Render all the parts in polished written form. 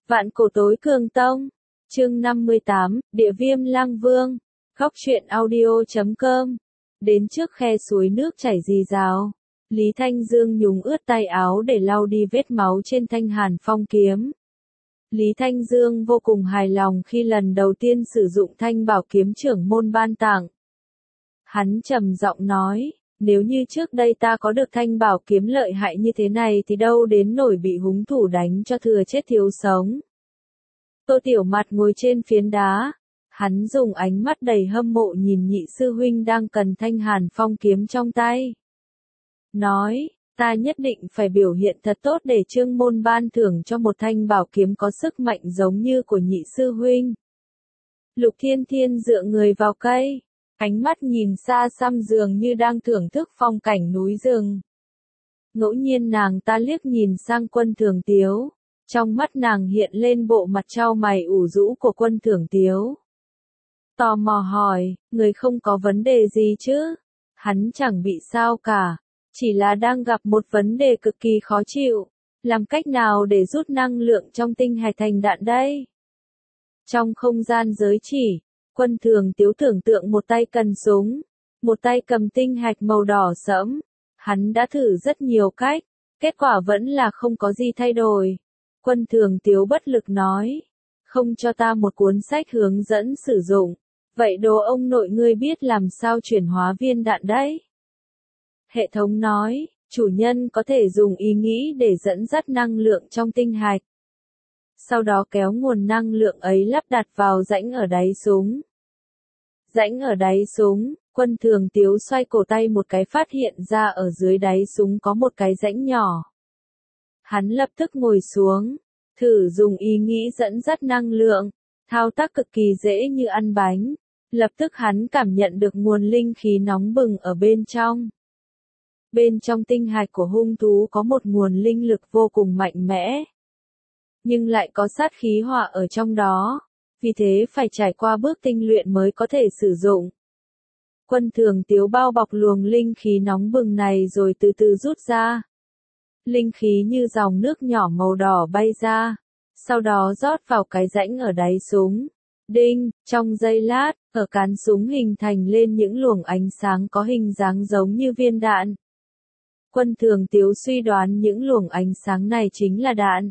Vạn cổ tối cường tông. Chương 58, Địa viêm lang vương. Góc truyện audio.com. Đến trước khe suối nước chảy rì rào, Lý Thanh Dương nhúng ướt tay áo để lau đi vết máu trên thanh hàn phong kiếm. Lý Thanh Dương vô cùng hài lòng khi lần đầu tiên sử dụng thanh bảo kiếm trưởng môn ban tặng. Hắn trầm giọng nói, nếu như trước đây ta có được thanh bảo kiếm lợi hại như thế này thì đâu đến nổi bị húng thủ đánh cho thừa chết thiếu sống. Tô Tiểu Mạt ngồi trên phiến đá, hắn dùng ánh mắt đầy hâm mộ nhìn nhị sư huynh đang cần thanh hàn phong kiếm trong tay. Nói, ta nhất định phải biểu hiện thật tốt để Trương môn ban thưởng cho một thanh bảo kiếm có sức mạnh giống như của nhị sư huynh. Lục Thiên Thiên dựa người vào cây, ánh mắt nhìn xa xăm dường như đang thưởng thức phong cảnh núi rừng. Ngẫu nhiên nàng ta liếc nhìn sang Quân Thường Tiếu, trong mắt nàng hiện lên bộ mặt trao mày ủ rũ của Quân Thường Tiếu. Tò mò hỏi, người không có vấn đề gì chứ? Hắn chẳng bị sao cả, chỉ là đang gặp một vấn đề cực kỳ khó chịu, làm cách nào để rút năng lượng trong tinh hạch thành đạn đây? Trong không gian giới chỉ, Quân Thường Tiếu tưởng tượng một tay cầm súng, một tay cầm tinh hạch màu đỏ sẫm. Hắn đã thử rất nhiều cách, kết quả vẫn là không có gì thay đổi. Quân Thường Tiếu bất lực nói, không cho ta một cuốn sách hướng dẫn sử dụng, vậy đồ ông nội ngươi biết làm sao chuyển hóa viên đạn đấy? Hệ thống nói, chủ nhân có thể dùng ý nghĩ để dẫn dắt năng lượng trong tinh hạch. Sau đó kéo nguồn năng lượng ấy lắp đặt vào rãnh ở đáy súng. Rãnh ở đáy súng, Quân Thường Tiếu xoay cổ tay một cái phát hiện ra ở dưới đáy súng có một cái rãnh nhỏ. Hắn lập tức ngồi xuống, thử dùng ý nghĩ dẫn dắt năng lượng, thao tác cực kỳ dễ như ăn bánh. Lập tức hắn cảm nhận được nguồn linh khí nóng bừng ở bên trong. Bên trong tinh hạch của hung thú có một nguồn linh lực vô cùng mạnh mẽ, nhưng lại có sát khí hỏa ở trong đó, vì thế phải trải qua bước tinh luyện mới có thể sử dụng. Quân Thường Tiếu bao bọc luồng linh khí nóng bừng này rồi từ từ rút ra. Linh khí như dòng nước nhỏ màu đỏ bay ra, sau đó rót vào cái rãnh ở đáy súng. Đinh, trong giây lát, ở cán súng hình thành lên những luồng ánh sáng có hình dáng giống như viên đạn. Quân Thường Tiếu suy đoán những luồng ánh sáng này chính là đạn.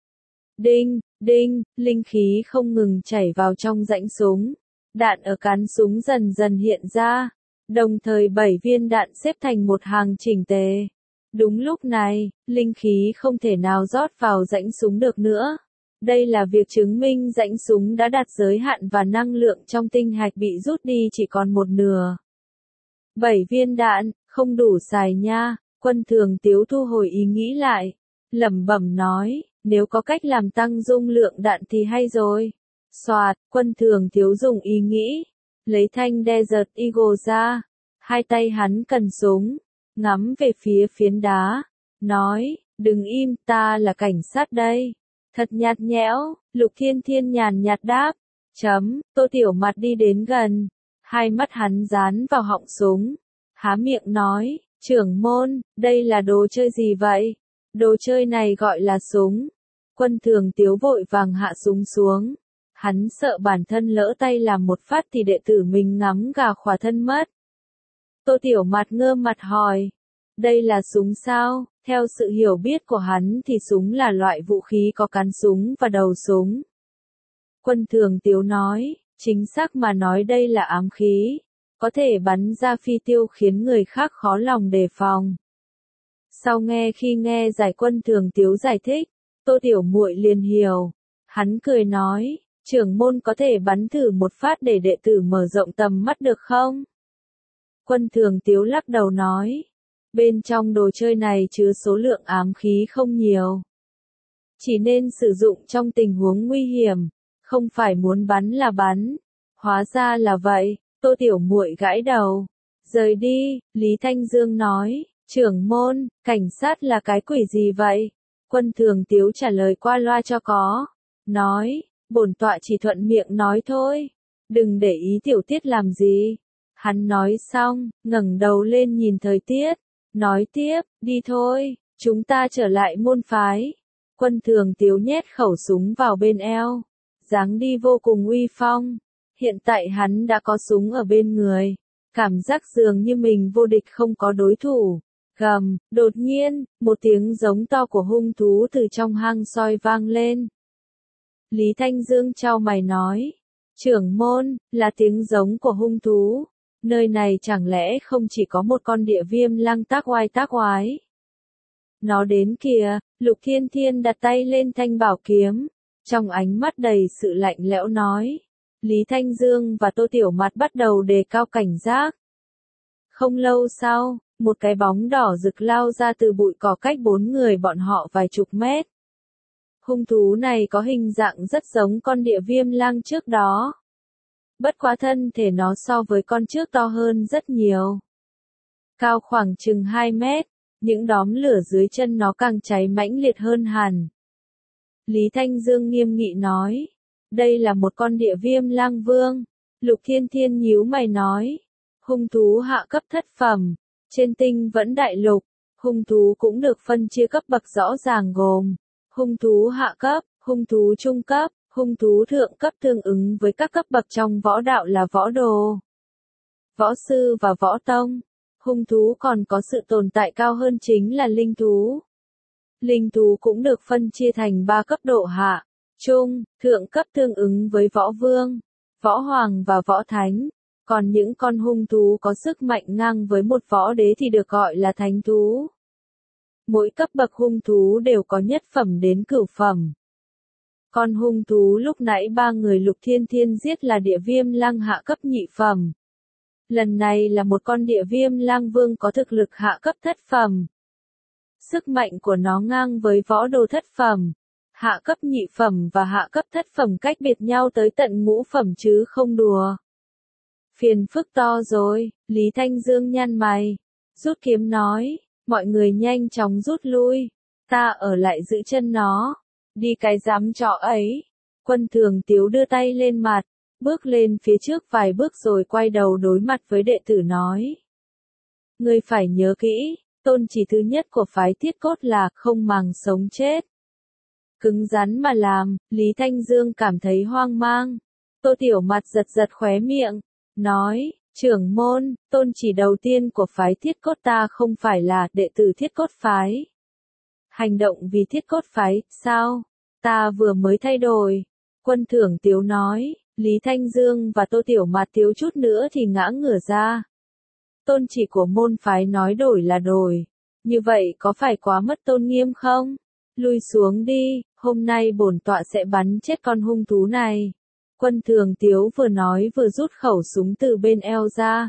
Đinh, đinh, linh khí không ngừng chảy vào trong rãnh súng. Đạn ở cán súng dần dần hiện ra, đồng thời 7 viên đạn xếp thành một hàng chỉnh tề. Đúng lúc này, linh khí không thể nào rót vào rãnh súng được nữa. Đây là việc chứng minh rãnh súng đã đạt giới hạn và năng lượng trong tinh hạch bị rút đi chỉ còn một nửa. 7 viên đạn, không đủ xài nha. Quân Thường Tiếu thu hồi ý nghĩ lại, lẩm bẩm nói, nếu có cách làm tăng dung lượng đạn thì hay rồi. Soạt, Quân Thường Tiếu dùng ý nghĩ, lấy thanh Desert Eagle ra, hai tay hắn cần súng, ngắm về phía phiến đá, nói, đừng im, ta là cảnh sát đây. Thật nhạt nhẽo, Lục Thiên Thiên nhàn nhạt đáp, Tô Tiểu Mạt đi đến gần, hai mắt hắn dán vào họng súng, há miệng nói, trưởng môn, đây là đồ chơi gì vậy? Đồ chơi này gọi là súng. Quân Thường Tiếu vội vàng hạ súng xuống. Hắn sợ bản thân lỡ tay làm một phát thì đệ tử mình ngắm gà khỏa thân mất. Tô Tiểu Mạt ngơ mặt hỏi, đây là súng sao? Theo sự hiểu biết của hắn thì súng là loại vũ khí có cán súng và đầu súng. Quân Thường Tiếu nói, chính xác mà nói đây là ám khí, có thể bắn ra phi tiêu khiến người khác khó lòng đề phòng. Sau khi nghe giải Quân Thường Tiếu giải thích, Tô Tiểu Muội liền hiểu. Hắn cười nói, trưởng môn có thể bắn thử một phát để đệ tử mở rộng tầm mắt được không? Quân Thường Tiếu lắc đầu nói, bên trong đồ chơi này chứa số lượng ám khí không nhiều. Chỉ nên sử dụng trong tình huống nguy hiểm, không phải muốn bắn là bắn. Hóa ra là vậy, Tô Tiểu Muội gãi đầu. Rời đi, Lý Thanh Dương nói, trưởng môn, cảnh sát là cái quỷ gì vậy? Quân Thường Tiếu trả lời qua loa cho có. Nói, bổn tọa chỉ thuận miệng nói thôi. Đừng để ý tiểu tiết làm gì. Hắn nói xong, ngẩng đầu lên nhìn thời tiết. Nói tiếp, đi thôi, chúng ta trở lại môn phái. Quân Thường Tiếu nhét khẩu súng vào bên eo, dáng đi vô cùng uy phong. Hiện tại hắn đã có súng ở bên người, cảm giác dường như mình vô địch không có đối thủ. Gầm, đột nhiên, một tiếng giống to của hung thú từ trong hang soi vang lên. Lý Thanh Dương chau mày nói, trưởng môn, là tiếng giống của hung thú. Nơi này chẳng lẽ không chỉ có một con địa viêm lăng tác oai. Nó đến kìa, Lục Thiên Thiên đặt tay lên thanh bảo kiếm, trong ánh mắt đầy sự lạnh lẽo nói. Lý Thanh Dương và Tô Tiểu Mạt bắt đầu đề cao cảnh giác. Không lâu sau, một cái bóng đỏ rực lao ra từ bụi cỏ cách 4 người bọn họ vài chục mét. Hung thú này có hình dạng rất giống con địa viêm lang trước đó. Bất quá thân thể nó so với con trước to hơn rất nhiều. Cao khoảng chừng 2 mét, những đốm lửa dưới chân nó càng cháy mãnh liệt hơn hẳn. Lý Thanh Dương nghiêm nghị nói, đây là một con địa viêm lang vương. Lục Thiên Thiên nhíu mày nói, hung thú hạ cấp thất phẩm, trên Tinh Vẫn Đại Lục, hung thú cũng được phân chia cấp bậc rõ ràng gồm hung thú hạ cấp, hung thú trung cấp, hung thú thượng cấp tương ứng với các cấp bậc trong võ đạo là võ đồ, võ sư và võ tông. Hung thú còn có sự tồn tại cao hơn chính là linh thú. Linh thú cũng được phân chia thành 3 cấp độ hạ, trung, thượng cấp tương ứng với võ vương, võ hoàng và võ thánh. Còn những con hung thú có sức mạnh ngang với một võ đế thì được gọi là thánh thú. Mỗi cấp bậc hung thú đều có nhất phẩm đến cửu phẩm. Con hung thú lúc nãy 3 người Lục Thiên Thiên giết là địa viêm lăng hạ cấp nhị phẩm. Lần này là một con địa viêm lang vương có thực lực hạ cấp thất phẩm. Sức mạnh của nó ngang với võ đồ thất phẩm. Hạ cấp nhị phẩm và hạ cấp thất phẩm cách biệt nhau tới tận ngũ phẩm chứ không đùa. Phiền phức to rồi, Lý Thanh Dương nhăn mày, rút kiếm nói, mọi người nhanh chóng rút lui, ta ở lại giữ chân nó, đi cái dám chó ấy. Quân Thường Tiếu đưa tay lên mặt, bước lên phía trước vài bước rồi quay đầu đối mặt với đệ tử nói. Ngươi phải nhớ kỹ, tôn chỉ thứ nhất của phái Thiết Cốt là không màng sống chết. Cứng rắn mà làm, Lý Thanh Dương cảm thấy hoang mang. Tô Tiểu Mạt giật giật khóe miệng, nói, trưởng môn, tôn chỉ đầu tiên của phái Thiết Cốt ta không phải là đệ tử Thiết Cốt phái. Hành động vì Thiết Cốt phái, sao? Ta vừa mới thay đổi. Quân Thường Tiếu nói, Lý Thanh Dương và Tô Tiểu Mạt thiếu chút nữa thì ngã ngửa ra. Tôn chỉ của môn phái nói đổi là đổi. Như vậy có phải quá mất tôn nghiêm không? Lui xuống đi, hôm nay bổn tọa sẽ bắn chết con hung thú này. Quân Thường Tiếu vừa nói vừa rút khẩu súng từ bên eo ra.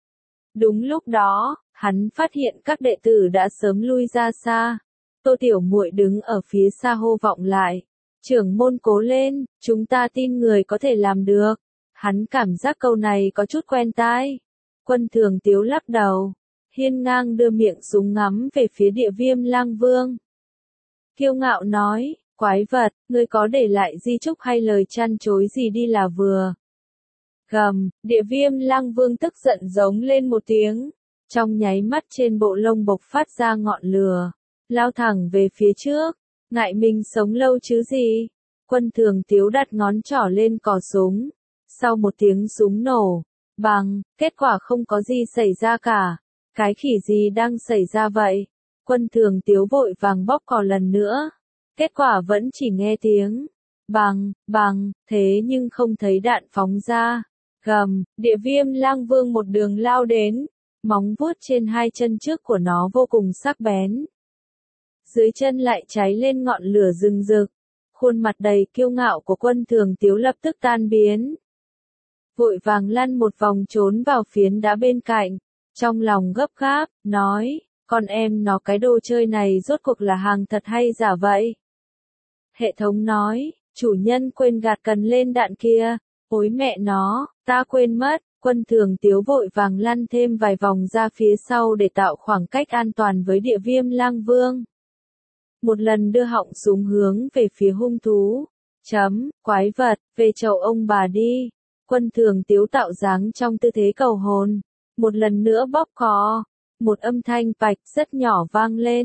Đúng lúc đó, hắn phát hiện các đệ tử đã sớm lui ra xa. Tô Tiểu Muội đứng ở phía xa hô vọng lại. Trưởng môn cố lên, chúng ta tin người có thể làm được. Hắn cảm giác câu này có chút quen tai. Quân Thường Tiếu lắc đầu, hiên ngang đưa miệng súng ngắm về phía địa viêm lang vương. Kiêu ngạo nói, quái vật, ngươi có để lại di chúc hay lời chăn chối gì đi là vừa. Gầm, địa viêm lang vương tức giận giống lên một tiếng. Trong nháy mắt trên bộ lông bộc phát ra ngọn lửa, lao thẳng về phía trước. Ngại mình sống lâu chứ gì. Quân Thường Tiếu đặt ngón trỏ lên cò súng. Sau một tiếng súng nổ, bằng, kết quả không có gì xảy ra cả. Cái khỉ gì đang xảy ra vậy? Quân Thường Tiếu vội vàng bóp cò lần nữa. Kết quả vẫn chỉ nghe tiếng bằng, thế nhưng không thấy đạn phóng ra. Gầm, địa viêm lang vương một đường lao đến. Móng vuốt trên hai chân trước của nó vô cùng sắc bén. Dưới chân lại cháy lên ngọn lửa rừng rực. Khuôn mặt đầy kiêu ngạo của Quân Thường Tiếu lập tức tan biến. Vội vàng lăn một vòng trốn vào phiến đá bên cạnh. Trong lòng gấp gáp, nói, con em nó cái đồ chơi này rốt cuộc là hàng thật hay giả vậy? Hệ thống nói, chủ nhân quên gạt cần lên đạn kia. Ôi mẹ nó, ta quên mất. Quân Thường Tiếu vội vàng lăn thêm vài vòng ra phía sau để tạo khoảng cách an toàn với địa viêm lang vương. Một lần đưa họng súng hướng về phía hung thú. Quái vật, về chậu ông bà đi. Quân Thường Tiếu tạo dáng trong tư thế cầu hồn. Một lần nữa bóp cò. Một âm thanh bạch rất nhỏ vang lên.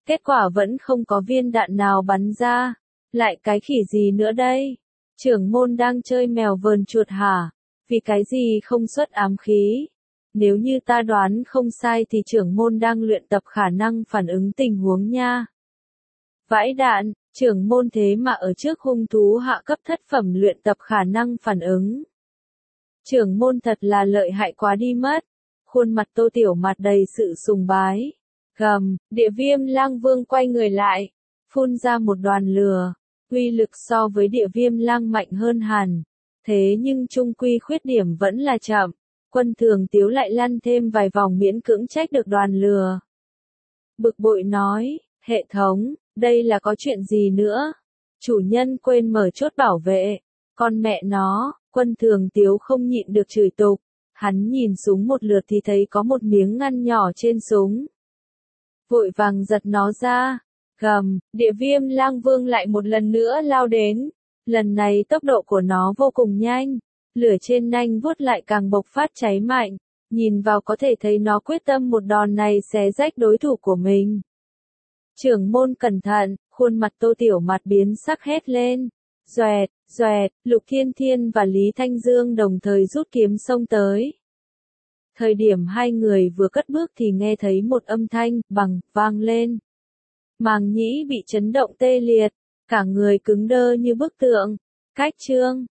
Kết quả vẫn không có viên đạn nào bắn ra. Lại cái khỉ gì nữa đây? Trưởng môn đang chơi mèo vờn chuột hả? Vì cái gì không xuất ám khí? Nếu như ta đoán không sai thì trưởng môn đang luyện tập khả năng phản ứng tình huống nha. Vãi đạn, trưởng môn thế mà ở trước hung thú hạ cấp thất phẩm luyện tập khả năng phản ứng. Trưởng môn thật là lợi hại quá đi mất. Khuôn mặt Tô Tiểu Mạt đầy sự sùng bái. Gầm, Địa Viêm Lang Vương quay người lại, phun ra một đoàn lửa. Uy lực so với Địa Viêm Lang mạnh hơn hẳn. Thế nhưng chung quy khuyết điểm vẫn là chậm. Quân Thường Tiếu lại lăn thêm vài vòng miễn cưỡng trách được đoàn lửa. Bực bội nói, hệ thống, đây là có chuyện gì nữa? Chủ nhân quên mở chốt bảo vệ. Con mẹ nó, Quân Thường Tiếu không nhịn được chửi tục. Hắn nhìn súng một lượt thì thấy có một miếng ngăn nhỏ trên súng. Vội vàng giật nó ra. Gầm, Địa Viêm Lang Vương lại một lần nữa lao đến. Lần này tốc độ của nó vô cùng nhanh. Lửa trên nanh vuốt lại càng bộc phát cháy mạnh. Nhìn vào có thể thấy nó quyết tâm một đòn này xé rách đối thủ của mình. Trưởng môn cẩn thận, khuôn mặt Tô Tiểu Mạt biến sắc hét lên. Doẹt, doẹt, Lục Thiên Thiên và Lý Thanh Dương đồng thời rút kiếm xông tới. Thời điểm hai người vừa cất bước thì nghe thấy một âm thanh bằng vang lên. Màng nhĩ bị chấn động tê liệt, cả người cứng đơ như bức tượng. Cách chương